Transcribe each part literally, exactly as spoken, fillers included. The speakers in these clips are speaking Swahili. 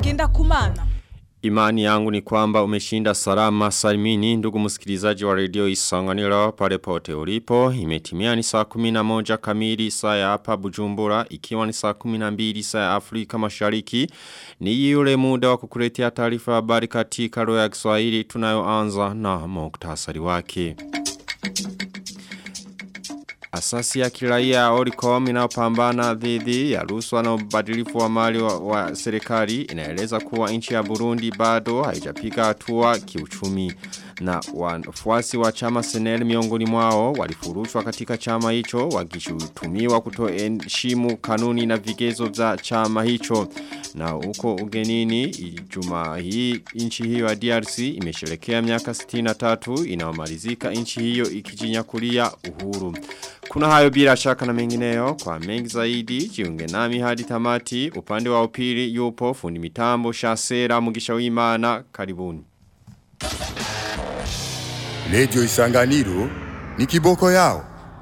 ngenda kumana. Imani yangu ni kwamba umeshinda salama salimini ndugu msikilizaji wa redio Isanganiro pale pote ulipo. Imetimia ni saa kumi na moja kamili saa ya hapa Bujumbura, ikiwa ni saa kumi na mbili saa ya Afrika Mashariki. Ni yule muda wa kukuletea taarifa habari katika lugha ya Kiswahili, tunayoanza na muktasari wake. Asasi ya kiraia Oricom inayopambana dhidi ya rushwa na ubadilifu wa mali wa, wa serikali inaeleza kuwa nchi ya Burundi bado haijapiga hatua kiuchumi, na wafuasi wa chama Senel miongoni mwao walifurushwa katika chama hicho wakishutumiwa kutoheshimu kanuni na vigezo vya chama hicho. Na huko ugenini Ijumaa hii nchi hiyo ya D R C imesherehekea miaka sitini na tatu inayomalizika nchi hiyo ikijinyakulia uhuru. Kuna hayo bila shaka na mengineyo. Kwa mengi zaidi jiunge nami hadi tamati. Upande wa upili yupo fundi mitambo Shasera Mugisha Wimana. Karibuni. Redio Isanganiro ni kiboko yao.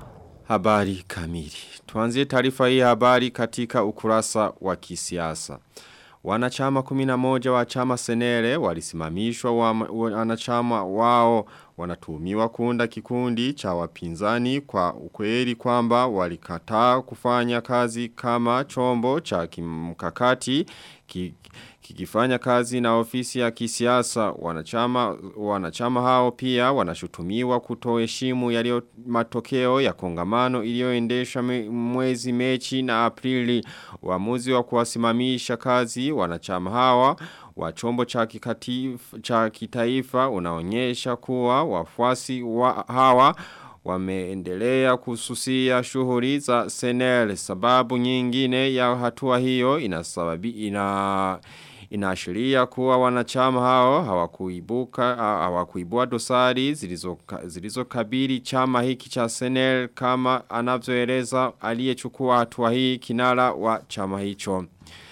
Habari kamili. Tuanzie taarifa hii habari katika ukurasa wa kisiasa. Wanachama kumi na moja wa chama Senere walisimamishwa, wa, wanachama wao wanatuhumiwa kuunda kikundi cha wapinzani kwa ukweli kwamba walikataa kufanya kazi kama chombo cha kimkakati ki, kikifanya kazi na ofisi ya kisiasa. Wanachama wanachama hao pia wanashutumiwa kutoheshimu yaliyo matokeo ya kongamano iliyoendeshwa mwezi Mechi na Aprili. Uamuzi wa kuwasimamisha kazi wanachama hawa wa chombo cha kikatifa, cha kitaifa unaonyesha kuwa wafuasi wa hawa wameendelea kususia shughuli za Senel. Sababu nyingine ya hatua hiyo inasababi ina inaashiria kuwa wanachama hao hawakuibuka hawakuibua dosari zilizo zilizokabili chama hiki cha Senel, kama anavyoeleza aliyechukua hatua hii kinara wa chama hicho.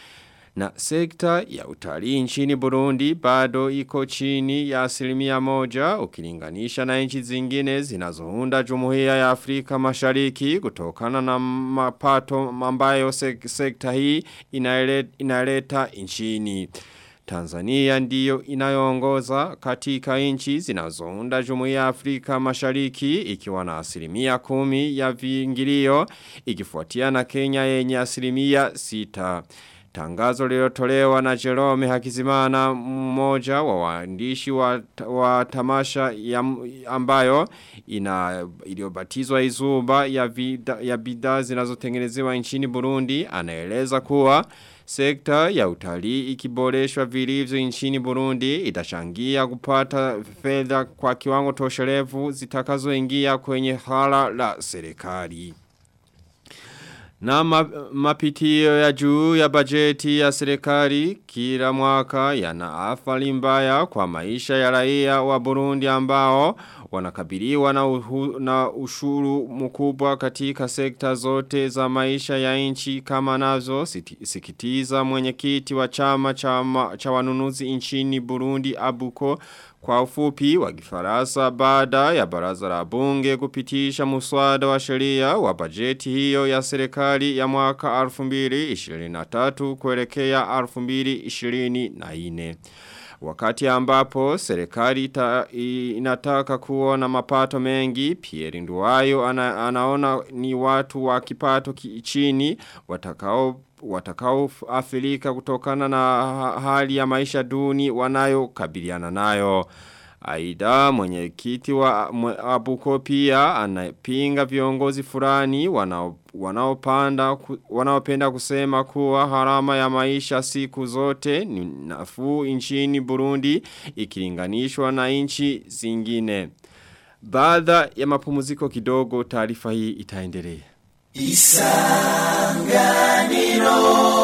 Na sekta ya utalii nchini Burundi bado iko chini ya asilimia moja ukilinganisha na nchi zingine zinazounda Jumuiya ya Afrika Mashariki, kutokana na mapato ambayo sekta hii inaleta, inaleta nchini. Tanzania ndiyo inayoongoza katika nchi zinazounda Jumuiya ya Afrika Mashariki ikiwa na asilimia kumi ya viingilio, ikifuatia na Kenya yenye asilimia sita. Tangazo lililotolewa na Jerome Hakizimana, mmoja wa waandishi wa, wa tamasha ya ambayo ina iliyobatizwa Izuba ya vida, ya bidhaa zinazotengenezewa nchini Burundi, anaeleza kuwa sekta ya utalii ikiboreshwa vilivyo nchini Burundi itachangia kupata fedha kwa kiwango tosherevu zitakazoingia kwenye hala la serikali. Na mapitio ya juu ya bajeti ya serikali kila mwaka yana athari mbaya kwa maisha ya raia wa Burundi ambao wanakabiliwa na, uhu, na ushuru mkubwa katika sekta zote za maisha ya nchi, kama nazo sikitiza mwenyekiti wa chama cha, cha wanunuzi nchini Burundi Abuko kwa ufupi wa Kifaransa, baada ya baraza la bunge kupitisha muswada wa sheria wa bajeti hiyo ya serikali ya mwaka elfu mbili ishirini na tatu kuelekea elfu mbili ishirini na nne. Wakati ambapo serikali ita, inataka kuona mapato mengi, Pierre Nduwayo ana, anaona ni watu wa kipato chini watakao watakao athirika kutokana na hali ya maisha duni wanayokabiliana nayo. Aidha, mwenyekiti wa Abuko pia anapinga viongozi fulani wanao wanaopanda wanaopenda kusema kuwa harama ya maisha siku zote ni nafuu nchini Burundi ikilinganishwa na nchi zingine. Baada ya mapumziko kidogo, taarifa hii itaendelea. Isanganiro.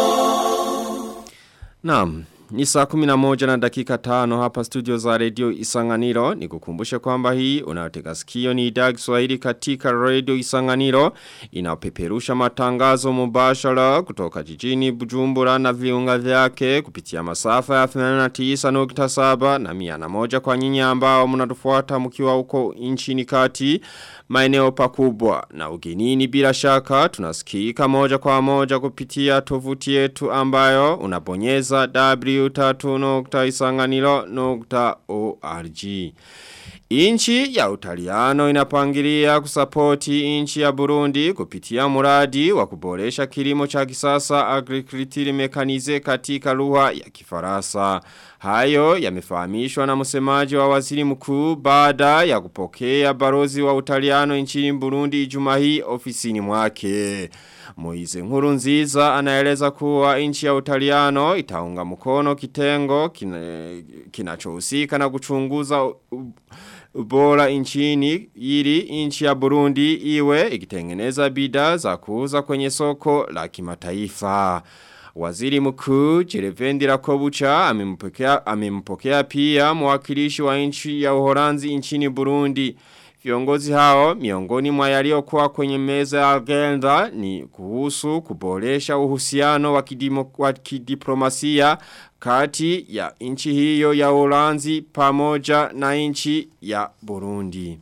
Naam, ni saa kumi na moja na dakika tano hapa studio za redio Isanganiro. Nikukumbusha kwamba hii unayotega sikio ni idhaa ya Kiswahili katika redio Isanganiro, inapeperusha matangazo mubashara kutoka jijini Bujumbura na viunga vyake kupitia masafa ya themanini na tisa nukta saba na mia moja kwa nyinyi ambao mnatufuata mkiwa huko nchini kati maeneo pakubwa na ugenini. Bila shaka tunasikika moja kwa moja kupitia tovuti yetu ambayo unabonyeza w w w nukta isanganiro nukta org. Inchi ya Utaliano inapangilia kusapoti inchi ya Burundi kupitia muradi wa kuboresha kilimo cha kisasa agriculture mekanize katika lugha ya Kifaransa. Hayo yamefahamishwa na msemaji wa waziri mkuu baada ya kupokea barozi wa Utaliano nchini Burundi Ijumaa hii ofisini mwake. Moize Nkurunziza anaeleza kuwa nchi ya Utaliano itaunga mkono kitengo kinachohusika na kuchunguza ubora nchini ili nchi ya Burundi iwe ikitengeneza bidhaa za kuuza kwenye soko la kimataifa. Waziri mkuu Jerevendi Rakobucha amempokea amempokea pia mwakilishi wa nchi ya Uholanzi nchini Burundi. Viongozi hao miongoni mwa yaliyokuwa kwenye meza ya agenda ni kuhusu kuboresha uhusiano wa, kidimo, wa kidiplomasia kati ya nchi hiyo ya Uholanzi pamoja na nchi ya Burundi.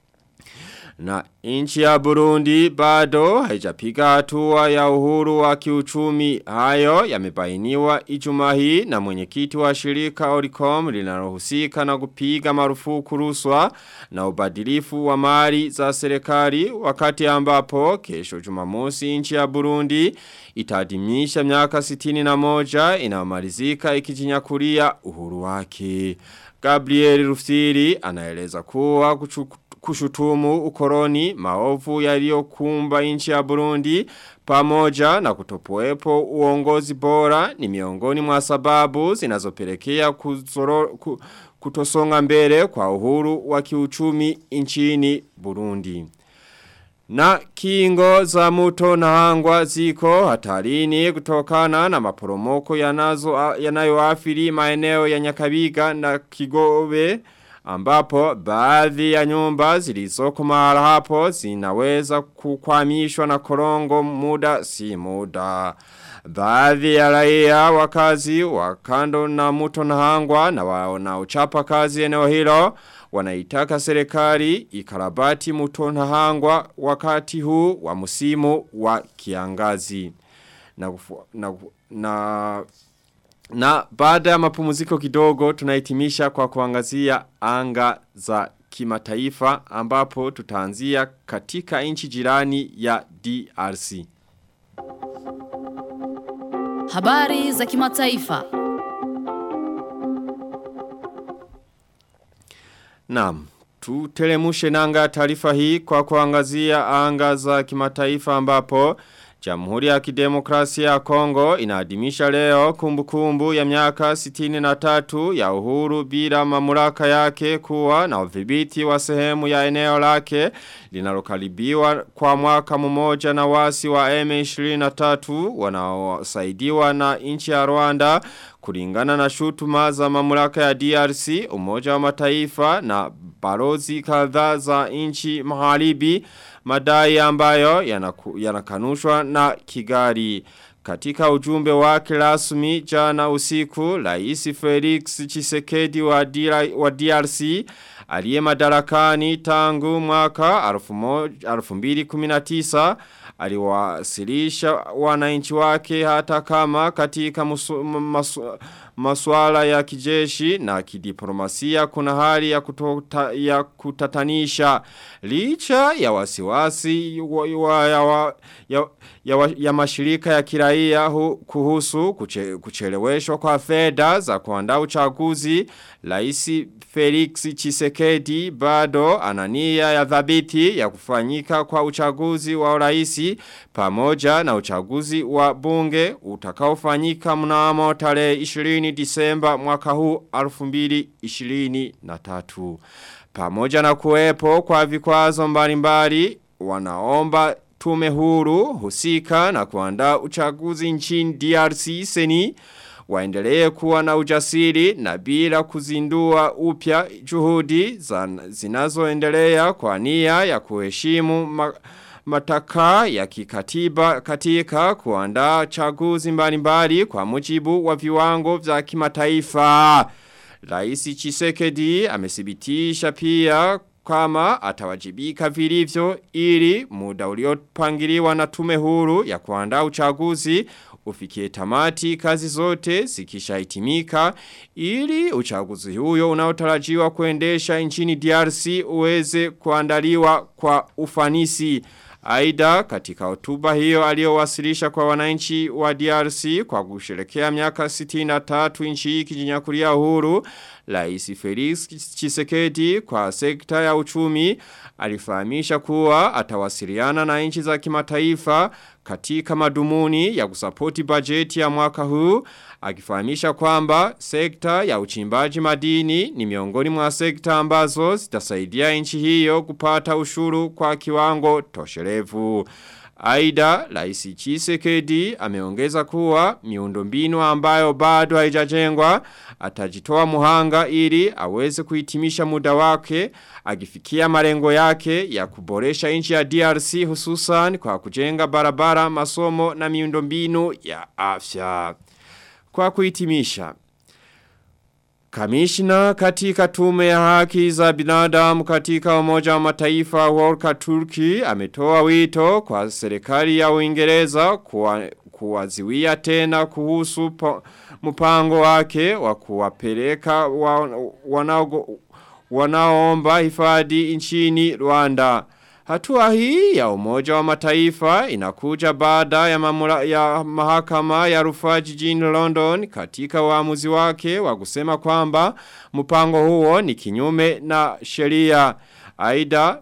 Na nchi ya Burundi bado haijapiga hatua ya uhuru wa kiuchumi. Hayo yamebainiwa Ijumaa hii na mwenyekiti wa shirika Oricom linalohusika na kupiga marufuku rushwa na ubadilifu wa mali za serikali, wakati ambapo kesho Jumamosi nchi ya Burundi itaadhimisha miaka sitini na moja inayomalizika ikijinyakulia uhuru wake. Gabriel Rufsiri anaeleza kuwa kuchuku kushutumu ukoloni maovu yaliyokumba nchi ya Burundi pamoja na kutopoepo uongozi bora ni miongoni mwa sababu zinazopelekea kuzoro, kutosonga mbele kwa uhuru wa kiuchumi nchini Burundi. Na kingo za mto Nahangwa ziko hatarini kutokana na maporomoko yanazo yanayoathiri maeneo ya Nyakabiga na Kigobe, ambapo baadhi ya nyumba zilizoko mahala hapo zinaweza kukwamishwa na korongo muda si muda. Baadhi ya raia wakazi wa kando na mto Nahangwa na wanaochapa kazi eneo hilo wanaitaka serikali ikarabati mto Nahangwa wakati huu wa musimu wa kiangazi. Na, na, na Na baada ya mapumziko kidogo tunahitimisha kwa kuangazia anga za kimataifa, ambapo tutaanzia katika nchi jirani ya D R C. Habari za kimataifa. Naam, tutelemushe nanga taarifa hii kwa kuangazia anga za kimataifa, ambapo Jamhuri ya Kidemokrasia ya Kongo inaadhimisha leo kumbukumbu ya miaka sitini na tatu ya uhuru bila mamlaka yake kuwa na udhibiti wa sehemu ya eneo lake linalokaribiwa kwa mwaka mmoja na wasi wa M ishirini na tatu wanaosaidiwa na nchi ya Rwanda, kulingana na shutuma za mamlaka ya D R C, Umoja wa Mataifa na balozi kadhaa za nchi magharibi, madai ambayo yanaku, yanakanushwa na Kigali. Katika ujumbe wake rasmi jana usiku, Rais Felix Tshisekedi wa, wa D R C aliye madarakani tangu mwaka elfu mbili kumi na tisa aliwasilisha wananchi wake hata kama katika musu, masu, masuala ya kijeshi na kidiplomasia kuna hali ya, kutota, ya kutatanisha. Licha ya wasiwasi wa, wa, ya, wa, ya, ya, ya mashirika ya kiraia kuhusu kuche, kucheleweshwa kwa fedha za kuandaa uchaguzi, Rais Felix Tshisekedi bado anania ya dhabiti ya kufanyika kwa uchaguzi wa uraisi pamoja na uchaguzi wa bunge utakaofanyika mnamo tarehe ishirini Disemba mwaka huu elfu mbili ishirini na tatu. Pamoja na kuwepo kwa vikwazo mbalimbali, wanaomba tume huru husika na kuandaa uchaguzi nchini D R C seni waendelee kuwa na ujasiri na bila kuzindua upya juhudi zinazoendelea kwa nia ya kuheshimu ma mataka ya kikatiba katika kuandaa chaguzi mbalimbali kwa mujibu wa viwango vya kimataifa. Rais Tshisekedi amesibitisha pia kama atawajibika vilivyo ili muda uliopangiliwa na tume huru ya kuandaa uchaguzi ufikie tamati kazi zote zikishahitimika ili uchaguzi huyo unaotarajiwa kuendesha nchini D R C uweze kuandaliwa kwa ufanisi. Aidha katika hotuba hiyo aliyowasilisha kwa wananchi wa D R C kwa kusherehekea miaka sitini na tatu nchi hii ikijinyakulia uhuru, Rais Felix Tshisekedi kwa sekta ya uchumi alifahamisha kuwa atawasiliana na nchi za kimataifa katika madumuni ya kusapoti bajeti ya mwaka huu, akifahamisha kwamba sekta ya uchimbaji madini ni miongoni mwa sekta ambazo zitasaidia nchi hiyo kupata ushuru kwa kiwango toshelevu. Aidha, Rais Tshisekedi ameongeza kuwa miundombinu ambayo bado haijajengwa atajitoa muhanga ili aweze kuhitimisha muda wake akifikia malengo yake ya kuboresha nchi ya D R C hususan kwa kujenga barabara, masomo na miundombinu ya afya. Kwa kuhitimisha, Kamishna katika tume ya haki za binadamu katika Umoja wa Mataifa Volker Turk ametoa wito kwa serikali ya Uingereza kuwa, kuwaziwia tena kuhusu po, mpango wake wa kuwapeleka wa, wanao, wanaoomba hifadhi nchini Rwanda. Hatua hii ya Umoja wa Mataifa inakuja baada ya, mamula, ya mahakama ya rufaa jijini London katika uamuzi wake wa kusema kwamba mpango huo ni kinyume na sheria. Aidha,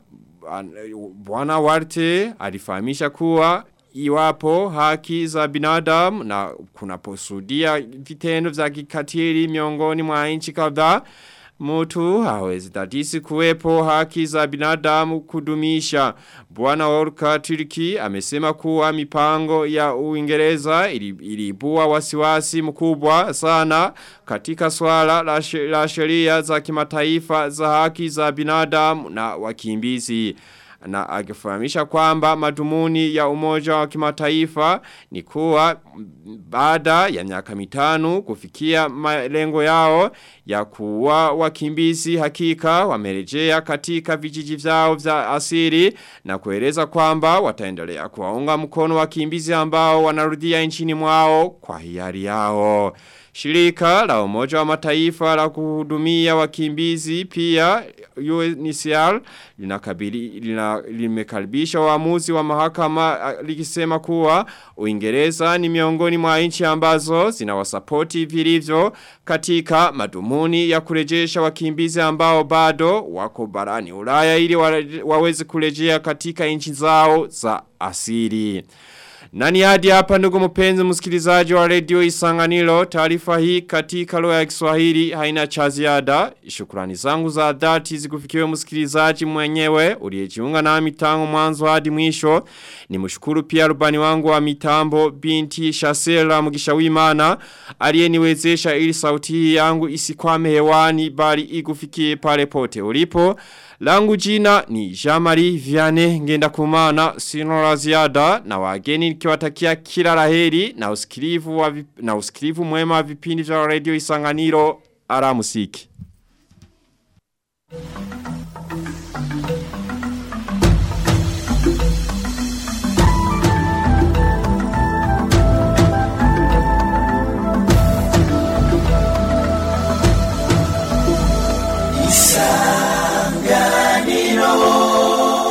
Bwana Warte alifahamisha kuwa iwapo haki za binadamu na kunaposudia vitendo vya kikatili miongoni mwa nchi kadhaa, mtu hawezi dadisi kuwepo haki za binadamu kudumisha. Bwana Volker Turk amesema kuwa mipango ya Uingereza iliibua wasiwasi mkubwa sana katika swala la sheria za kimataifa za haki za binadamu na wakimbizi. Na akifahamisha kwamba madhumuni ya Umoja wa Kimataifa ni kuwa baada ya miaka mitano kufikia malengo yao ya kuwa wakimbizi hakika wamerejea katika vijiji vyao vya asili, na kueleza kwamba wataendelea kuwaunga mkono wakimbizi ambao wanarudia nchini mwao kwa hiari yao. Shirika la Umoja wa Mataifa la kuhudumia wakimbizi pia U N H C R linakabili lina, limekaribisha uamuzi wa mahakama likisema kuwa Uingereza ni miongoni mwa nchi ambazo zinawasapoti vilivyo katika madhumuni ya kurejesha wakimbizi ambao bado wako barani Ulaya ili waweze kurejea katika nchi zao za asili. Nani hadi hapa ndugu mpenzi msikilizaji wa Radio Isanganiro, taarifa hii katika lugha ya Kiswahili haina cha ziada. Shukrani zangu za dhati zikufikiwe msikilizaji mwenyewe uliyejiunga nami tangu mwanzo hadi mwisho. Nimshukuru pia rubani wangu wa mitambo binti Shasela Mugishawimana aliyeniwezesha ili sauti hii yangu isikwame hewani bali ikufikie pale pote ulipo. Langu jina ni Jean-Marie Vianney ngenda kumana, sino la ziada na wageni nikiwatakia kila laheri na usikilivu wa vip, na usikilivu mwema wa vipindi vya Radio Isanganiro. Alamusiki.